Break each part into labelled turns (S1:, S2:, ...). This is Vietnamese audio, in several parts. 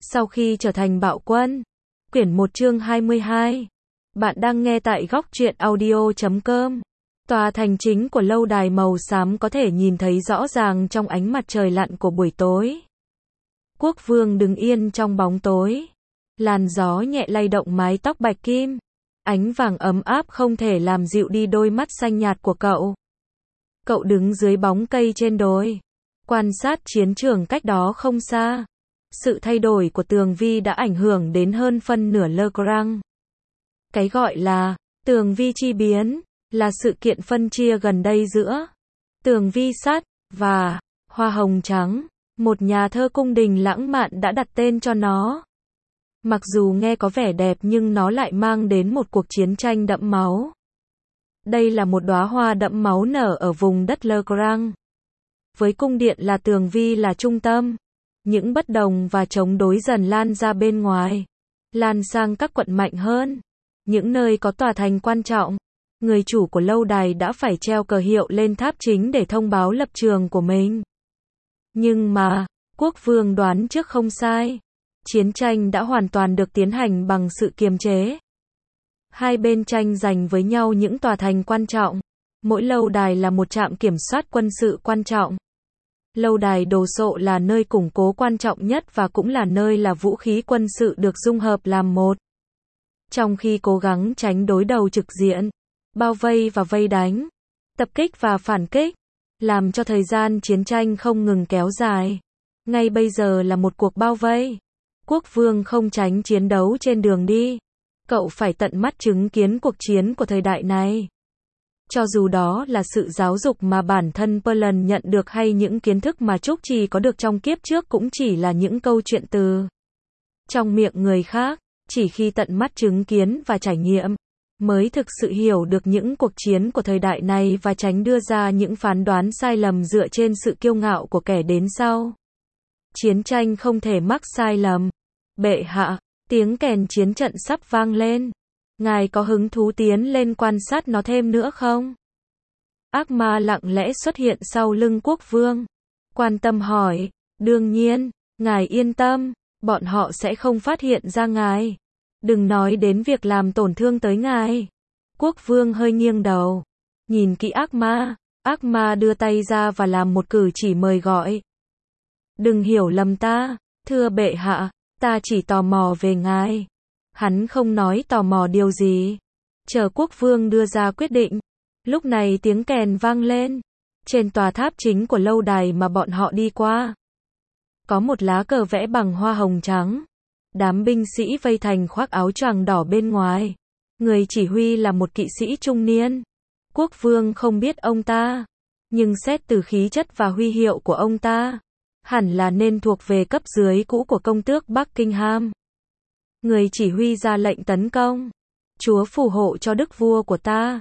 S1: Sau khi trở thành bạo quân. Quyển 1 chương 22. Bạn đang nghe tại góc truyện audio.com. Tòa thành chính của lâu đài màu xám có thể nhìn thấy rõ ràng trong ánh mặt trời lặn của buổi tối. Quốc vương đứng yên trong bóng tối. Làn gió nhẹ lay động mái tóc bạch kim. Ánh vàng ấm áp không thể làm dịu đi đôi mắt xanh nhạt của cậu. Cậu đứng dưới bóng cây trên đồi, quan sát chiến trường cách đó không xa. Sự thay đổi của tường vi đã ảnh hưởng đến hơn phân nửa Le Grand. Cái gọi là tường vi chi biến là sự kiện phân chia gần đây giữa tường vi sắt và hoa hồng trắng. Một nhà thơ cung đình lãng mạn đã đặt tên cho nó. Mặc dù nghe có vẻ đẹp nhưng nó lại mang đến một cuộc chiến tranh đẫm máu. Đây là một đóa hoa đẫm máu nở ở vùng đất Le Grand. Với cung điện là tường vi là trung tâm, những bất đồng và chống đối dần lan ra bên ngoài, lan sang các quận mạnh hơn, những nơi có tòa thành quan trọng. Người chủ của lâu đài đã phải treo cờ hiệu lên tháp chính để thông báo lập trường của mình. Nhưng mà, quốc vương đoán trước không sai. Chiến tranh đã hoàn toàn được tiến hành bằng sự kiềm chế. Hai bên tranh giành với nhau những tòa thành quan trọng. Mỗi lâu đài là một trạm kiểm soát quân sự quan trọng. Lâu đài đồ sộ là nơi củng cố quan trọng nhất và cũng là nơi là vũ khí quân sự được dung hợp làm một. Trong khi cố gắng tránh đối đầu trực diện, bao vây và vây đánh, tập kích và phản kích, làm cho thời gian chiến tranh không ngừng kéo dài. Ngay bây giờ là một cuộc bao vây. Quốc vương không tránh chiến đấu trên đường đi. Cậu phải tận mắt chứng kiến cuộc chiến của thời đại này. Cho dù đó là sự giáo dục mà bản thân Perlin nhận được hay những kiến thức mà Trúc Trì có được trong kiếp trước cũng chỉ là những câu chuyện từ trong miệng người khác. Chỉ khi tận mắt chứng kiến và trải nghiệm, mới thực sự hiểu được những cuộc chiến của thời đại này và tránh đưa ra những phán đoán sai lầm dựa trên sự kiêu ngạo của kẻ đến sau. Chiến tranh không thể mắc sai lầm. Bệ hạ, tiếng kèn chiến trận sắp vang lên. Ngài có hứng thú tiến lên quan sát nó thêm nữa không? Ác ma lặng lẽ xuất hiện sau lưng quốc vương. Quan tâm hỏi, đương nhiên, ngài yên tâm, bọn họ sẽ không phát hiện ra ngài. Đừng nói đến việc làm tổn thương tới ngài. Quốc vương hơi nghiêng đầu, nhìn kỹ ác ma đưa tay ra và làm một cử chỉ mời gọi. Đừng hiểu lầm ta, thưa bệ hạ, ta chỉ tò mò về ngài. Hắn không nói tò mò điều gì. Chờ quốc vương đưa ra quyết định. Lúc này tiếng kèn vang lên. Trên tòa tháp chính của lâu đài mà bọn họ đi qua, có một lá cờ vẽ bằng hoa hồng trắng. Đám binh sĩ vây thành khoác áo choàng đỏ bên ngoài. Người chỉ huy là một kỵ sĩ trung niên. Quốc vương không biết ông ta, nhưng xét từ khí chất và huy hiệu của ông ta, hẳn là nên thuộc về cấp dưới cũ của công tước Buckingham. Người chỉ huy ra lệnh tấn công. Chúa phù hộ cho đức vua của ta.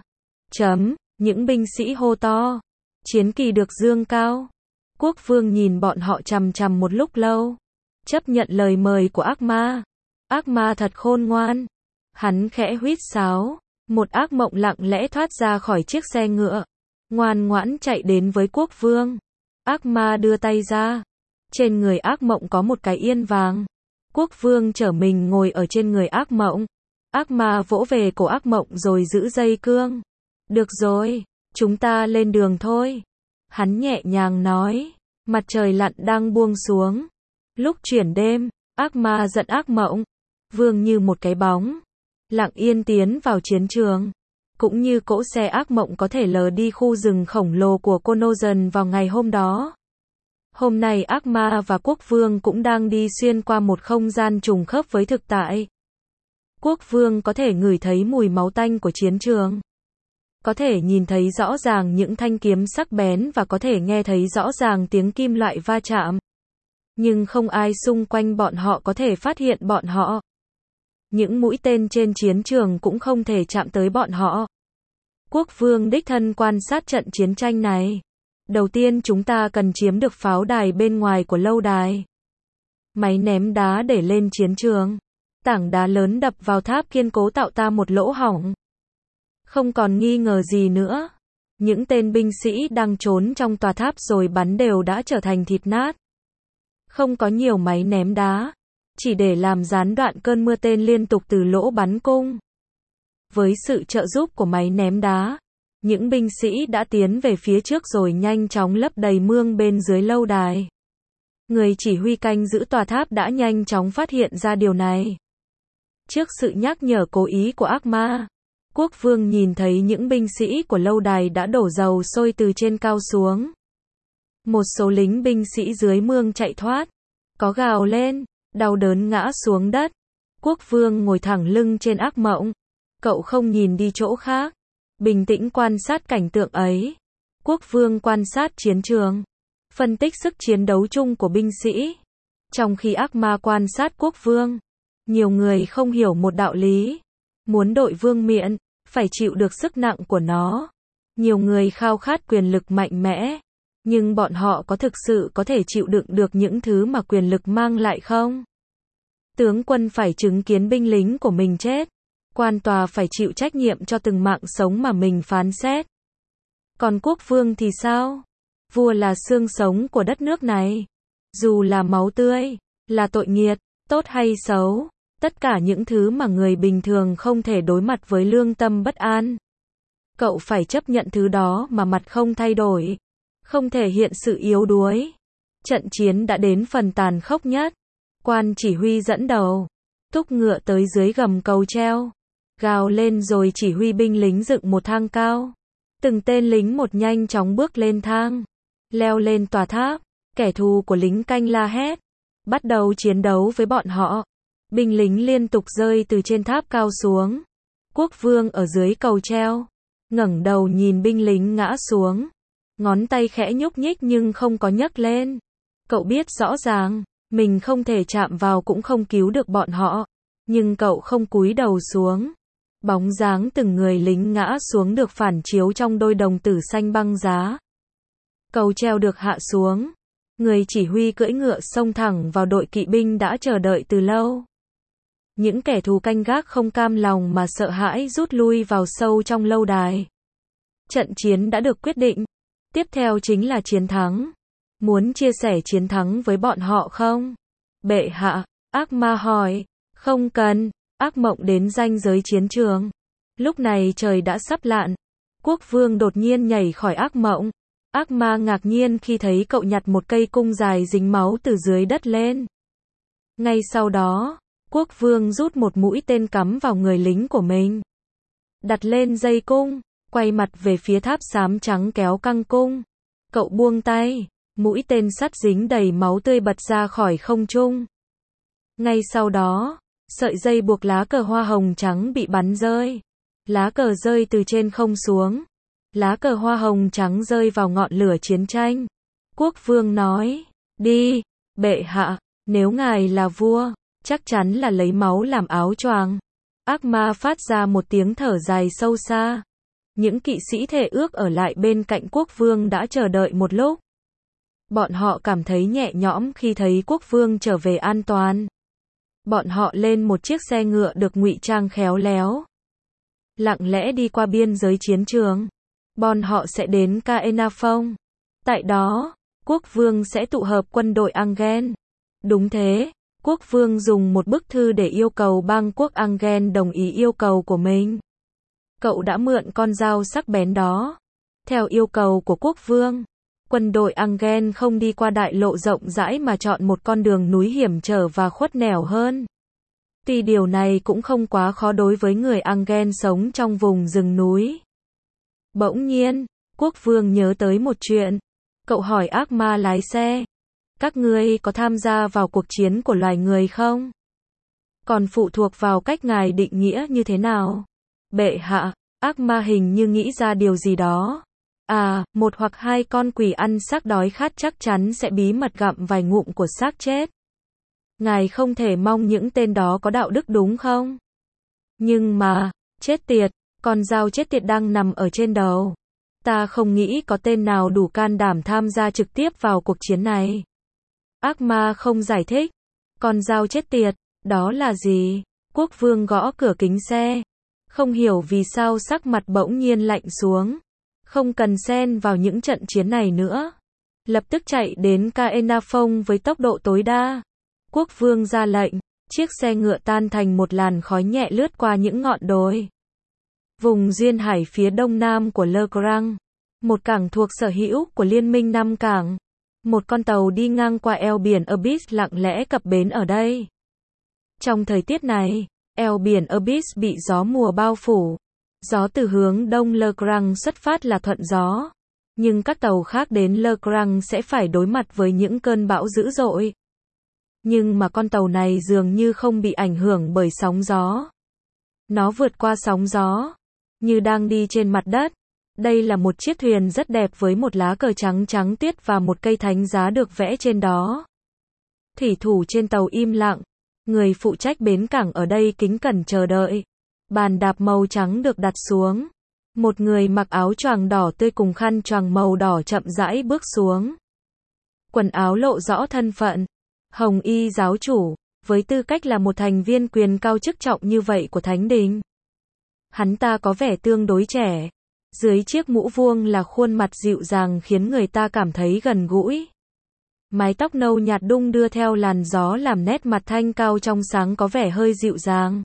S1: Những binh sĩ hô to. Chiến kỳ được dương cao. Quốc vương nhìn bọn họ chằm chằm một lúc lâu. Chấp nhận lời mời của ác ma. Ác ma thật khôn ngoan. Hắn khẽ huýt sáo. Một ác mộng lặng lẽ thoát ra khỏi chiếc xe ngựa. Ngoan ngoãn chạy đến với quốc vương. Ác ma đưa tay ra. Trên người ác mộng có một cái yên vàng. Quốc vương trở mình ngồi ở trên người ác mộng. Ác ma vỗ về cổ ác mộng rồi giữ dây cương. Được rồi, chúng ta lên đường thôi. Hắn nhẹ nhàng nói. Mặt trời lặn đang buông xuống. Lúc chuyển đêm, ác ma dẫn ác mộng. Vương như một cái bóng. Lặng yên tiến vào chiến trường. Cũng như cỗ xe ác mộng có thể lờ đi khu rừng khổng lồ của Conozan vào ngày hôm đó. Hôm nay ác ma và quốc vương cũng đang đi xuyên qua một không gian trùng khớp với thực tại. Quốc vương có thể ngửi thấy mùi máu tanh của chiến trường. Có thể nhìn thấy rõ ràng những thanh kiếm sắc bén và có thể nghe thấy rõ ràng tiếng kim loại va chạm. Nhưng không ai xung quanh bọn họ có thể phát hiện bọn họ. Những mũi tên trên chiến trường cũng không thể chạm tới bọn họ. Quốc vương đích thân quan sát trận chiến tranh này. Đầu tiên chúng ta cần chiếm được pháo đài bên ngoài của lâu đài. Máy ném đá để lên chiến trường. Tảng đá lớn đập vào tháp kiên cố tạo ra một lỗ hổng. Không còn nghi ngờ gì nữa. Những tên binh sĩ đang trốn trong tòa tháp rồi bắn đều đã trở thành thịt nát. Không có nhiều máy ném đá. chỉ để làm gián đoạn cơn mưa tên liên tục từ lỗ bắn cung. Với sự trợ giúp của máy ném đá, những binh sĩ đã tiến về phía trước rồi nhanh chóng lấp đầy mương bên dưới lâu đài. Người chỉ huy canh giữ tòa tháp đã nhanh chóng phát hiện ra điều này. Trước sự nhắc nhở cố ý của ác ma, quốc vương nhìn thấy những binh sĩ của lâu đài đã đổ dầu sôi từ trên cao xuống. Một số lính binh sĩ dưới mương chạy thoát, có gào lên, đau đớn ngã xuống đất. Quốc vương ngồi thẳng lưng trên ác mộng. Cậu không nhìn đi chỗ khác, bình tĩnh quan sát cảnh tượng ấy. Quốc vương quan sát chiến trường, phân tích sức chiến đấu chung của binh sĩ. Trong khi ác ma quan sát quốc vương, nhiều người không hiểu một đạo lý. Muốn đội vương miện, phải chịu được sức nặng của nó. Nhiều người khao khát quyền lực mạnh mẽ, nhưng bọn họ có thực sự có thể chịu đựng được những thứ mà quyền lực mang lại không? Tướng quân phải chứng kiến binh lính của mình chết. Quan tòa phải chịu trách nhiệm cho từng mạng sống mà mình phán xét. Còn quốc vương thì sao? Vua là xương sống của đất nước này. Dù là máu tươi, là tội nghiệt, tốt hay xấu, tất cả những thứ mà người bình thường không thể đối mặt với lương tâm bất an. Cậu phải chấp nhận thứ đó mà mặt không thay đổi, không thể hiện sự yếu đuối. Trận chiến đã đến phần tàn khốc nhất. Quan chỉ huy dẫn đầu, thúc ngựa tới dưới gầm cầu treo, gào lên rồi chỉ huy binh lính dựng một thang cao. Từng tên lính một nhanh chóng bước lên thang, leo lên tòa tháp. Kẻ thù của lính canh la hét, bắt đầu chiến đấu với bọn họ. Binh lính liên tục rơi từ trên tháp cao xuống. Quốc vương ở dưới cầu treo, ngẩng đầu nhìn binh lính ngã xuống. Ngón tay khẽ nhúc nhích nhưng không có nhấc lên. Cậu biết rõ ràng, mình không thể chạm vào cũng không cứu được bọn họ. Nhưng cậu không cúi đầu xuống. Bóng dáng từng người lính ngã xuống được phản chiếu trong đôi đồng tử xanh băng giá. Cầu treo được hạ xuống. Người chỉ huy cưỡi ngựa xông thẳng vào đội kỵ binh đã chờ đợi từ lâu. Những kẻ thù canh gác không cam lòng mà sợ hãi rút lui vào sâu trong lâu đài. Trận chiến đã được quyết định. Tiếp theo chính là chiến thắng. Muốn chia sẻ chiến thắng với bọn họ không? Bệ hạ, ác ma hỏi. Không cần. Ác mộng đến ranh giới chiến trường. Lúc này trời đã sắp lặn. Quốc vương đột nhiên nhảy khỏi ác mộng. Ác ma ngạc nhiên khi thấy cậu nhặt một cây cung dài dính máu từ dưới đất lên. Ngay sau đó, quốc vương rút một mũi tên cắm vào người lính của mình. Đặt lên dây cung, quay mặt về phía tháp xám trắng kéo căng cung. Cậu buông tay, mũi tên sắt dính đầy máu tươi bật ra khỏi không trung. Ngay sau đó, sợi dây buộc lá cờ hoa hồng trắng bị bắn rơi. Lá cờ rơi từ trên không xuống. Lá cờ hoa hồng trắng rơi vào ngọn lửa chiến tranh. Quốc vương nói, đi, bệ hạ, nếu ngài là vua, chắc chắn là lấy máu làm áo choàng. Ác ma phát ra một tiếng thở dài sâu xa. Những kỵ sĩ thề ước ở lại bên cạnh quốc vương đã chờ đợi một lúc. Bọn họ cảm thấy nhẹ nhõm khi thấy quốc vương trở về an toàn. Bọn họ lên một chiếc xe ngựa được ngụy trang khéo léo. Lặng lẽ đi qua biên giới chiến trường. Bọn họ sẽ đến Caernarfon. Tại đó, quốc vương sẽ tụ hợp quân đội Angel. Đúng thế, quốc vương dùng một bức thư để yêu cầu bang quốc Angel đồng ý yêu cầu của mình. Cậu đã mượn con dao sắc bén đó. Theo yêu cầu của quốc vương, quân đội Angel không đi qua đại lộ rộng rãi mà chọn một con đường núi hiểm trở và khuất nẻo hơn. Tuy điều này cũng không quá khó đối với người Angel sống trong vùng rừng núi. Bỗng nhiên, quốc vương nhớ tới một chuyện. Cậu hỏi ác ma lái xe. Các ngươi có tham gia vào cuộc chiến của loài người không? Còn phụ thuộc vào cách ngài định nghĩa như thế nào? Bệ hạ, ác ma hình như nghĩ ra điều gì đó. À, một hoặc hai con quỷ ăn xác đói khát chắc chắn sẽ bí mật gặm vài ngụm của xác chết. Ngài không thể mong những tên đó có đạo đức đúng không? Nhưng mà, chết tiệt, con dao chết tiệt đang nằm ở trên đầu. Ta không nghĩ có tên nào đủ can đảm tham gia trực tiếp vào cuộc chiến này. Ác ma không giải thích. Con dao chết tiệt, đó là gì? Quốc vương gõ cửa kính xe. Không hiểu vì sao sắc mặt bỗng nhiên lạnh xuống. Không cần xen vào những trận chiến này nữa. Lập tức chạy đến Caernarfon với tốc độ tối đa. Quốc vương ra lệnh. Chiếc xe ngựa tan thành một làn khói nhẹ lướt qua những ngọn đồi. Vùng duyên hải phía đông nam của Le Grand, một cảng thuộc sở hữu của Liên minh 5 cảng. Một con tàu đi ngang qua eo biển Abyss lặng lẽ cập bến ở đây. Trong thời tiết này, eo biển Abyss bị gió mùa bao phủ. Gió từ hướng đông Le Grand xuất phát là thuận gió. Nhưng các tàu khác đến Le Grand sẽ phải đối mặt với những cơn bão dữ dội. Nhưng mà con tàu này dường như không bị ảnh hưởng bởi sóng gió. Nó vượt qua sóng gió, như đang đi trên mặt đất. Đây là một chiếc thuyền rất đẹp với một lá cờ trắng trắng tuyết và một cây thánh giá được vẽ trên đó. Thủy thủ trên tàu im lặng. Người phụ trách bến cảng ở đây kính cẩn chờ đợi. Bàn đạp màu trắng được đặt xuống. Một người mặc áo choàng đỏ tươi cùng khăn choàng màu đỏ chậm rãi bước xuống. Quần áo lộ rõ thân phận. Hồng y giáo chủ, với tư cách là một thành viên quyền cao chức trọng như vậy của Thánh Đình. Hắn ta có vẻ tương đối trẻ. Dưới chiếc mũ vuông là khuôn mặt dịu dàng khiến người ta cảm thấy gần gũi. Mái tóc nâu nhạt đung đưa theo làn gió làm nét mặt thanh cao trong sáng có vẻ hơi dịu dàng.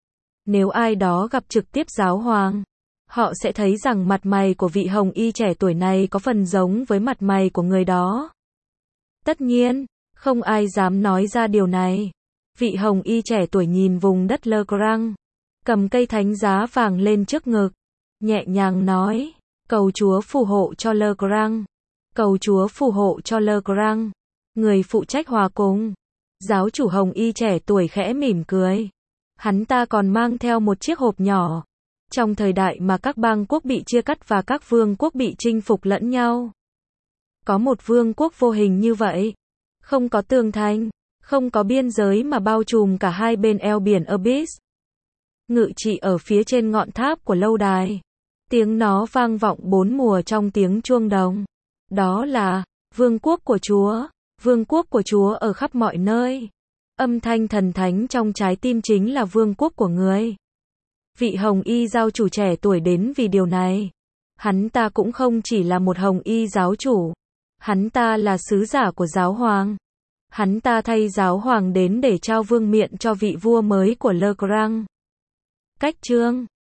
S1: Nếu ai đó gặp trực tiếp giáo hoàng, họ sẽ thấy rằng mặt mày của vị hồng y trẻ tuổi này có phần giống với mặt mày của người đó. Tất nhiên, không ai dám nói ra điều này. Vị hồng y trẻ tuổi nhìn vùng đất Le Grand, cầm cây thánh giá vàng lên trước ngực, nhẹ nhàng nói, cầu Chúa phù hộ cho Le Grand. Cầu Chúa phù hộ cho Le Grand. Người phụ trách hòa cùng. Giáo chủ hồng y trẻ tuổi khẽ mỉm cười. Hắn ta còn mang theo một chiếc hộp nhỏ. Trong thời đại mà các bang quốc bị chia cắt và các vương quốc bị chinh phục lẫn nhau, có một vương quốc vô hình như vậy. Không có tường thành, không có biên giới mà bao trùm cả hai bên eo biển Abyss. Ngự trị ở phía trên ngọn tháp của lâu đài. Tiếng nó vang vọng 4 mùa trong tiếng chuông đồng. Đó là vương quốc của Chúa. Vương quốc của Chúa ở khắp mọi nơi. Âm thanh thần thánh trong trái tim chính là vương quốc của người. Vị hồng y giáo chủ trẻ tuổi đến vì điều này. Hắn ta cũng không chỉ là một hồng y giáo chủ. Hắn ta là sứ giả của giáo hoàng. Hắn ta thay giáo hoàng đến để trao vương miện cho vị vua mới của Le Grand. Cách chương